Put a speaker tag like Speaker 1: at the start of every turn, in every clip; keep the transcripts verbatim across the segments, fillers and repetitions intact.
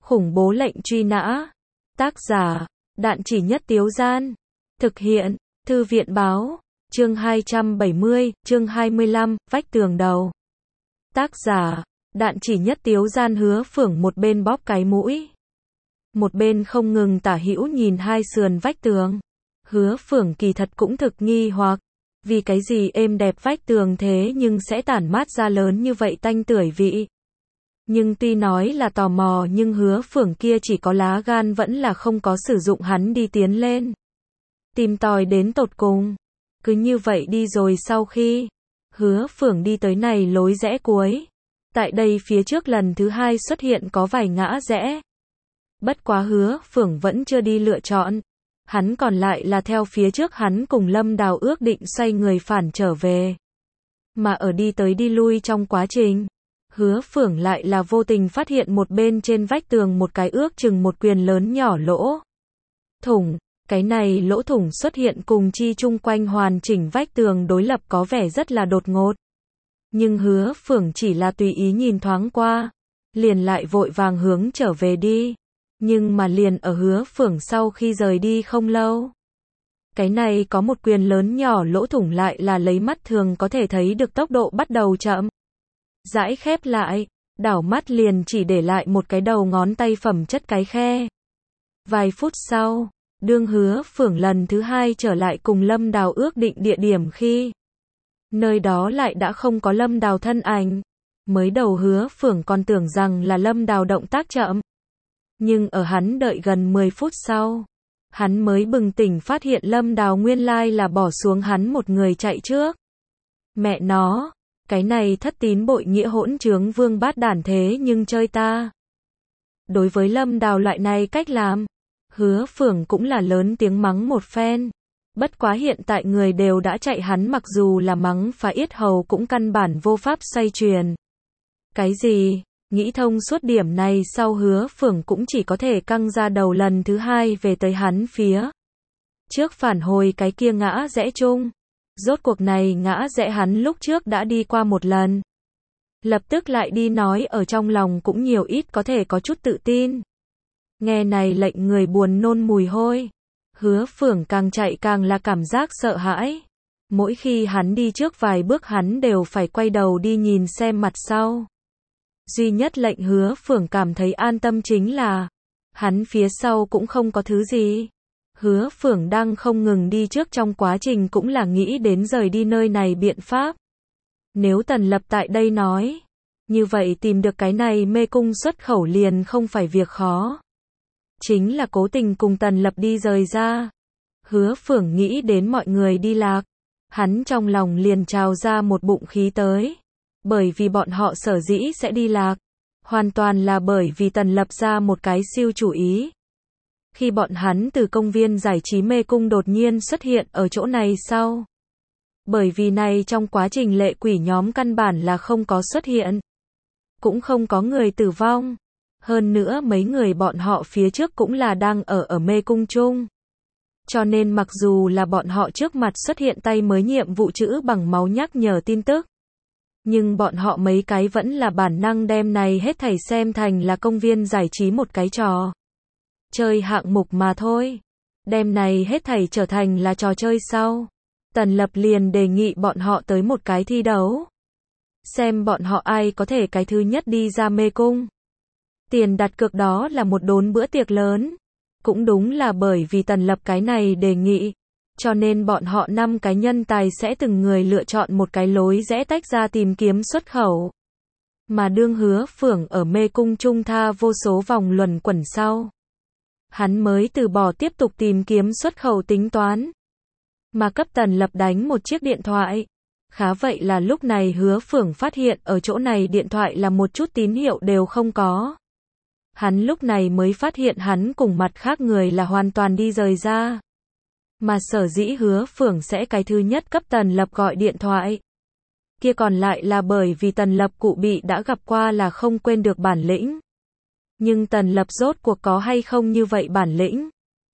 Speaker 1: Khủng bố lệnh truy nã. Tác giả, Đạn Chỉ Nhất Tiếu Gian. Thực hiện, Thư viện báo. Chương hai trăm bảy mươi, chương hai mươi lăm, vách tường đầu. Tác giả, Đạn Chỉ Nhất Tiếu Gian. Hứa Phưởng một bên bóp cái mũi, một bên không ngừng tả hữu nhìn hai sườn vách tường. Hứa Phưởng kỳ thật cũng thực nghi hoặc, vì cái gì êm đẹp vách tường thế nhưng sẽ tản mát ra lớn như vậy tanh tưởi vị. Nhưng tuy nói là tò mò nhưng Hứa Phưởng kia chỉ có lá gan vẫn là không có sử dụng, hắn đi tiến lên, tìm tòi đến tột cùng. Cứ như vậy đi rồi sau khi Hứa Phưởng đi tới này lối rẽ cuối, tại đây phía trước lần thứ hai xuất hiện có vài ngã rẽ. Bất quá Hứa Phưởng vẫn chưa đi lựa chọn, hắn còn lại là theo phía trước hắn cùng Lâm Đào ước định xoay người phản trở về. Mà ở đi tới đi lui trong quá trình, Hứa Phưởng lại là vô tình phát hiện một bên trên vách tường một cái ước chừng một quyền lớn nhỏ lỗ thủng. Cái này lỗ thủng xuất hiện cùng chi chung quanh hoàn chỉnh vách tường đối lập có vẻ rất là đột ngột. Nhưng Hứa Phưởng chỉ là tùy ý nhìn thoáng qua, liền lại vội vàng hướng trở về đi. Nhưng mà liền ở Hứa Phưởng sau khi rời đi không lâu, cái này có một quyền lớn nhỏ lỗ thủng lại là lấy mắt thường có thể thấy được tốc độ bắt đầu chậm rãi khép lại, đảo mắt liền chỉ để lại một cái đầu ngón tay phẩm chất cái khe. Vài phút sau, đương Hứa Phưởng lần thứ hai trở lại cùng Lâm Đào ước định địa điểm khi nơi đó lại đã không có Lâm Đào thân ảnh. Mới đầu Hứa Phưởng còn tưởng rằng là Lâm Đào động tác chậm, nhưng ở hắn đợi gần mười phút sau, hắn mới bừng tỉnh phát hiện Lâm Đào nguyên lai là bỏ xuống hắn một người chạy trước. Mẹ nó, cái này thất tín bội nghĩa hỗn trướng vương bát đản thế nhưng chơi ta. Đối với Lâm Đào loại này cách làm, Hứa Phưởng cũng là lớn tiếng mắng một phen. Bất quá hiện tại người đều đã chạy, hắn mặc dù là mắng phá yết hầu cũng căn bản vô pháp xoay truyền. Cái gì? Nghĩ thông suốt điểm này sau, Hứa Phưởng cũng chỉ có thể căng ra đầu lần thứ hai về tới hắn phía trước phản hồi cái kia ngã rẽ chung. Rốt cuộc này ngã rẽ hắn lúc trước đã đi qua một lần. Lập tức lại đi nói ở trong lòng cũng nhiều ít có thể có chút tự tin. Nghe này lệnh người buồn nôn mùi hôi. Hứa Phưởng càng chạy càng là cảm giác sợ hãi. Mỗi khi hắn đi trước vài bước hắn đều phải quay đầu đi nhìn xem mặt sau. Duy nhất lệnh Hứa Phưởng cảm thấy an tâm chính là hắn phía sau cũng không có thứ gì. Hứa Phưởng đang không ngừng đi trước trong quá trình cũng là nghĩ đến rời đi nơi này biện pháp. Nếu Tần Lập tại đây nói, như vậy tìm được cái này mê cung xuất khẩu liền không phải việc khó. Chính là cố tình cùng Tần Lập đi rời ra. Hứa Phưởng nghĩ đến mọi người đi lạc, hắn trong lòng liền trào ra một bụng khí tới. Bởi vì bọn họ sở dĩ sẽ đi lạc, hoàn toàn là bởi vì Tần Lập ra một cái siêu chủ ý. Khi bọn hắn từ công viên giải trí mê cung đột nhiên xuất hiện ở chỗ này sau. Bởi vì này trong quá trình lệ quỷ nhóm căn bản là không có xuất hiện, cũng không có người tử vong. Hơn nữa mấy người bọn họ phía trước cũng là đang ở ở mê cung chung. Cho nên mặc dù là bọn họ trước mặt xuất hiện tay mới nhiệm vụ chữ bằng máu nhắc nhở tin tức, nhưng bọn họ mấy cái vẫn là bản năng đem này hết thảy xem thành là công viên giải trí một cái trò chơi hạng mục mà thôi. Đem này hết thảy trở thành là trò chơi sau, Tần Lập liền đề nghị bọn họ tới một cái thi đấu. Xem bọn họ ai có thể cái thứ nhất đi ra mê cung. Tiền đặt cược đó là một đốn bữa tiệc lớn. Cũng đúng là bởi vì Tần Lập cái này đề nghị, cho nên bọn họ năm cái nhân tài sẽ từng người lựa chọn một cái lối rẽ tách ra tìm kiếm xuất khẩu. Mà đương Hứa Phưởng ở mê cung trung tha vô số vòng luẩn quẩn sau, hắn mới từ bỏ tiếp tục tìm kiếm xuất khẩu tính toán, mà cấp Tần Lập đánh một chiếc điện thoại. Khá vậy là lúc này Hứa Phưởng phát hiện ở chỗ này điện thoại là một chút tín hiệu đều không có. Hắn lúc này mới phát hiện hắn cùng mặt khác người là hoàn toàn đi rời ra. Mà sở dĩ Hứa Phưởng sẽ cái thứ nhất cấp Tần Lập gọi điện thoại, kia còn lại là bởi vì Tần Lập cụ bị đã gặp qua là không quên được bản lĩnh. Nhưng Tần Lập rốt cuộc có hay không như vậy bản lĩnh,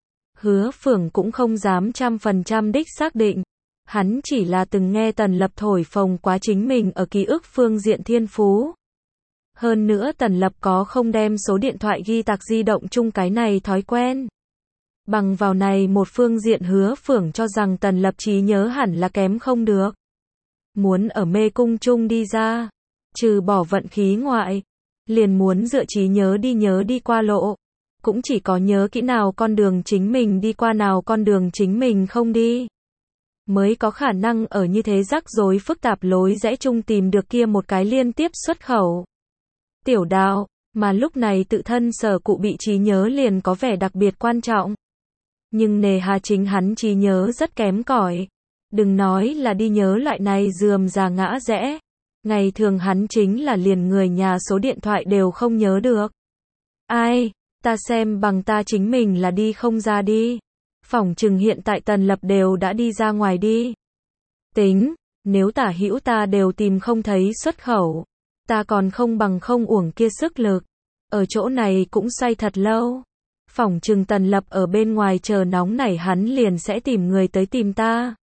Speaker 1: Hứa Phưởng cũng không dám trăm phần trăm đích xác định. Hắn chỉ là từng nghe Tần Lập thổi phồng quá chính mình ở ký ức phương diện thiên phú. Hơn nữa Tần Lập có không đem số điện thoại ghi tạc di động chung cái này thói quen. Bằng vào này một phương diện Hứa Phưởng cho rằng Tần Lập trí nhớ hẳn là kém không được. Muốn ở mê cung chung đi ra, trừ bỏ vận khí ngoại, liền muốn dựa trí nhớ đi nhớ đi qua lộ. Cũng chỉ có nhớ kỹ nào con đường chính mình đi qua nào con đường chính mình không đi, mới có khả năng ở như thế rắc rối phức tạp lối rẽ chung tìm được kia một cái liên tiếp xuất khẩu. Tiểu đạo, mà lúc này tự thân sở cụ bị trí nhớ liền có vẻ đặc biệt quan trọng. Nhưng nề hà chính hắn trí nhớ rất kém cỏi. Đừng nói là đi nhớ loại này rườm rà ngã rẽ. Ngày thường hắn chính là liền người nhà số điện thoại đều không nhớ được. Ai, ta xem bằng ta chính mình là đi không ra đi. Phỏng chừng hiện tại Tần Lập đều đã đi ra ngoài đi. Tính, nếu tả hữu ta đều tìm không thấy xuất khẩu. Ta còn không bằng không uổng kia sức lực. Ở chỗ này cũng xoay thật lâu. Phỏng chừng Tần Lập ở bên ngoài chờ nóng nảy hắn liền sẽ tìm người tới tìm ta.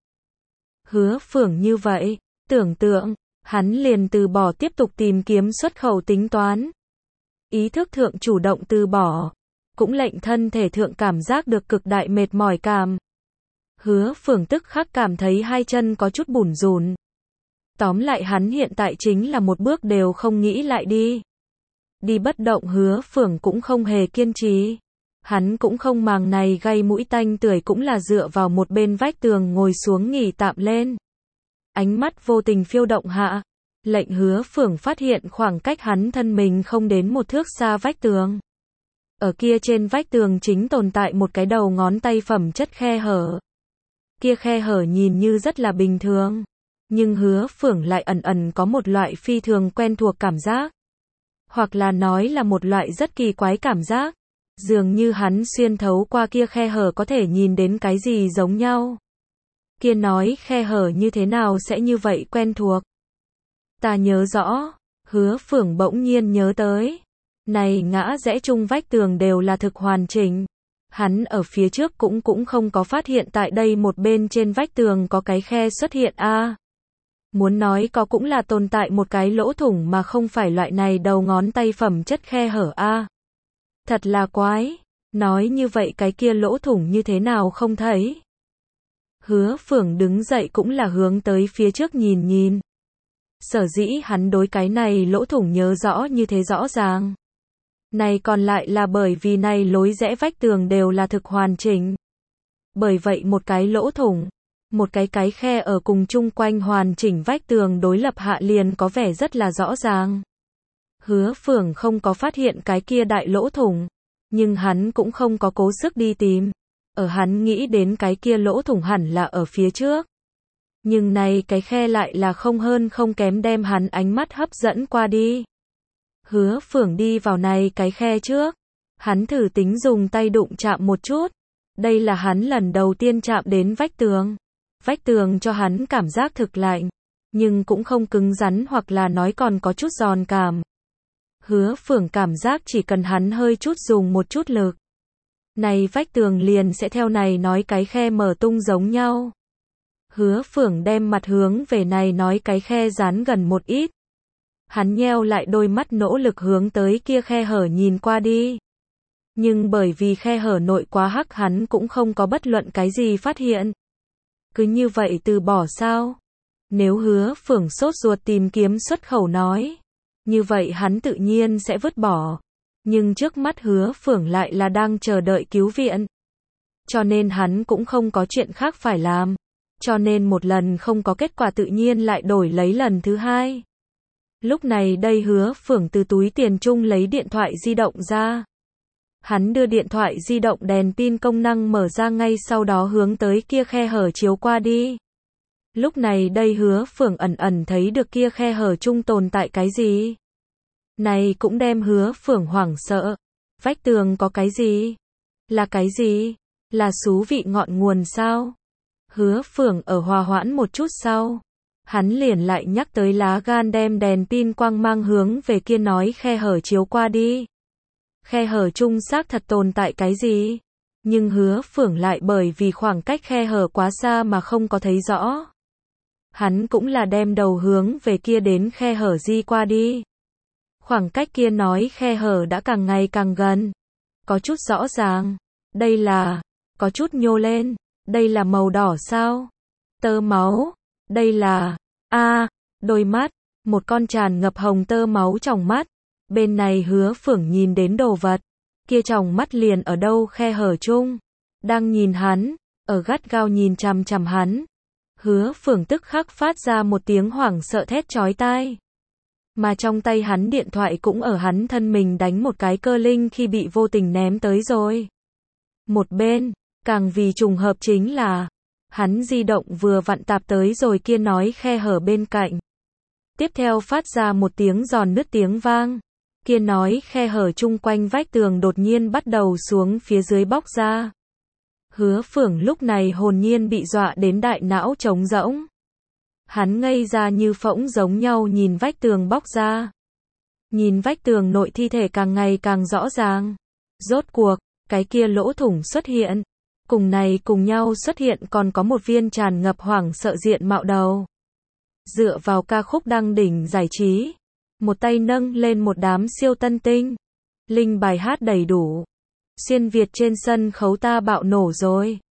Speaker 1: Hứa Phưởng như vậy, tưởng tượng, hắn liền từ bỏ tiếp tục tìm kiếm xuất khẩu tính toán. Ý thức thượng chủ động từ bỏ, cũng lệnh thân thể thượng cảm giác được cực đại mệt mỏi cảm. Hứa Phưởng tức khắc cảm thấy hai chân có chút bủn rủn. Tóm lại hắn hiện tại chính là một bước đều không nghĩ lại đi. Đi bất động Hứa Phưởng cũng không hề kiên trì. Hắn cũng không màng này gây mũi tanh tưởi cũng là dựa vào một bên vách tường ngồi xuống nghỉ tạm lên. Ánh mắt vô tình phiêu động hạ, lệnh Hứa Phưởng phát hiện khoảng cách hắn thân mình không đến một thước xa vách tường. Ở kia trên vách tường chính tồn tại một cái đầu ngón tay phẩm chất khe hở. Kia khe hở nhìn như rất là bình thường, nhưng Hứa Phưởng lại ẩn ẩn có một loại phi thường quen thuộc cảm giác. Hoặc là nói là một loại rất kỳ quái cảm giác. Dường như hắn xuyên thấu qua kia khe hở có thể nhìn đến cái gì giống nhau. Kia nói khe hở như thế nào sẽ như vậy quen thuộc. Ta nhớ rõ, Hứa Phưởng bỗng nhiên nhớ tới. Này ngã rẽ chung vách tường đều là thực hoàn chỉnh. Hắn ở phía trước cũng cũng không có phát hiện tại đây một bên trên vách tường có cái khe xuất hiện a. À, muốn nói có cũng là tồn tại một cái lỗ thủng mà không phải loại này đầu ngón tay phẩm chất khe hở a. À, thật là quái, nói như vậy cái kia lỗ thủng như thế nào không thấy. Hứa Phưởng đứng dậy cũng là hướng tới phía trước nhìn nhìn. Sở dĩ hắn đối cái này lỗ thủng nhớ rõ như thế rõ ràng. Này còn lại là bởi vì này lối rẽ vách tường đều là thực hoàn chỉnh. Bởi vậy một cái lỗ thủng, một cái cái khe ở cùng chung quanh hoàn chỉnh vách tường đối lập hạ liền có vẻ rất là rõ ràng. Hứa Phưởng không có phát hiện cái kia đại lỗ thủng, nhưng hắn cũng không có cố sức đi tìm. Ở hắn nghĩ đến cái kia lỗ thủng hẳn là ở phía trước. Nhưng này cái khe lại là không hơn không kém đem hắn ánh mắt hấp dẫn qua đi. Hứa Phưởng đi vào này cái khe trước. Hắn thử tính dùng tay đụng chạm một chút. Đây là hắn lần đầu tiên chạm đến vách tường. Vách tường cho hắn cảm giác thực lạnh, nhưng cũng không cứng rắn hoặc là nói còn có chút giòn cảm. Hứa Phưởng cảm giác chỉ cần hắn hơi chút dùng một chút lực, này vách tường liền sẽ theo này nói cái khe mở tung giống nhau. Hứa Phưởng đem mặt hướng về này nói cái khe dán gần một ít. Hắn nheo lại đôi mắt nỗ lực hướng tới kia khe hở nhìn qua đi. Nhưng bởi vì khe hở nội quá hắc hắn cũng không có bất luận cái gì phát hiện. Cứ như vậy từ bỏ sao? Nếu Hứa Phưởng sốt ruột tìm kiếm xuất khẩu nói, như vậy hắn tự nhiên sẽ vứt bỏ. Nhưng trước mắt Hứa Phưởng lại là đang chờ đợi cứu viện. Cho nên hắn cũng không có chuyện khác phải làm. Cho nên một lần không có kết quả tự nhiên lại đổi lấy lần thứ hai. Lúc này đây Hứa Phưởng từ túi tiền chung lấy điện thoại di động ra. Hắn đưa điện thoại di động đèn pin công năng mở ra ngay sau đó hướng tới kia khe hở chiếu qua đi. Lúc này đây Hứa Phưởng ẩn ẩn thấy được kia khe hở chung tồn tại cái gì. Này cũng đem Hứa Phưởng hoảng sợ. Vách tường có cái gì? Là cái gì? Là xú vị ngọn nguồn sao? Hứa Phưởng ở hòa hoãn một chút sau. Hắn liền lại nhắc tới lá gan đem đèn pin quang mang hướng về kia nói khe hở chiếu qua đi. Khe hở chung xác thật tồn tại cái gì? Nhưng Hứa Phưởng lại bởi vì khoảng cách khe hở quá xa mà không có thấy rõ. Hắn cũng là đem đầu hướng về kia đến khe hở di qua đi. Khoảng cách kia nói khe hở đã càng ngày càng gần. Có chút rõ ràng. Đây là, có chút nhô lên. Đây là màu đỏ sao? Tơ máu. Đây là, a đôi mắt. Một con tràn ngập hồng tơ máu trong mắt. Bên này Hứa Phưởng nhìn đến đồ vật. Kia tròng mắt liền ở đâu khe hở chung. Đang nhìn hắn, ở gắt gao nhìn chằm chằm hắn. Hứa Phưởng tức khắc phát ra một tiếng hoảng sợ thét chói tai. Mà trong tay hắn điện thoại cũng ở hắn thân mình đánh một cái cơ linh khi bị vô tình ném tới rồi. Một bên, càng vì trùng hợp chính là, hắn di động vừa vặn tạp tới rồi kia nói khe hở bên cạnh. Tiếp theo phát ra một tiếng giòn nứt tiếng vang. Kia nói khe hở chung quanh vách tường đột nhiên bắt đầu xuống phía dưới bóc ra. Hứa Phưởng lúc này hồn nhiên bị dọa đến đại não trống rỗng. Hắn ngây ra như phỗng giống nhau nhìn vách tường bóc ra. Nhìn vách tường nội thi thể càng ngày càng rõ ràng. Rốt cuộc, cái kia lỗ thủng xuất hiện. Cùng này cùng nhau xuất hiện còn có một viên tràn ngập hoảng sợ diện mạo đầu. Dựa vào ca khúc đăng đỉnh giải trí. Một tay nâng lên một đám siêu tân tinh. Linh bài hát đầy đủ. Xuyên Việt trên sân khấu ta bạo nổ rồi.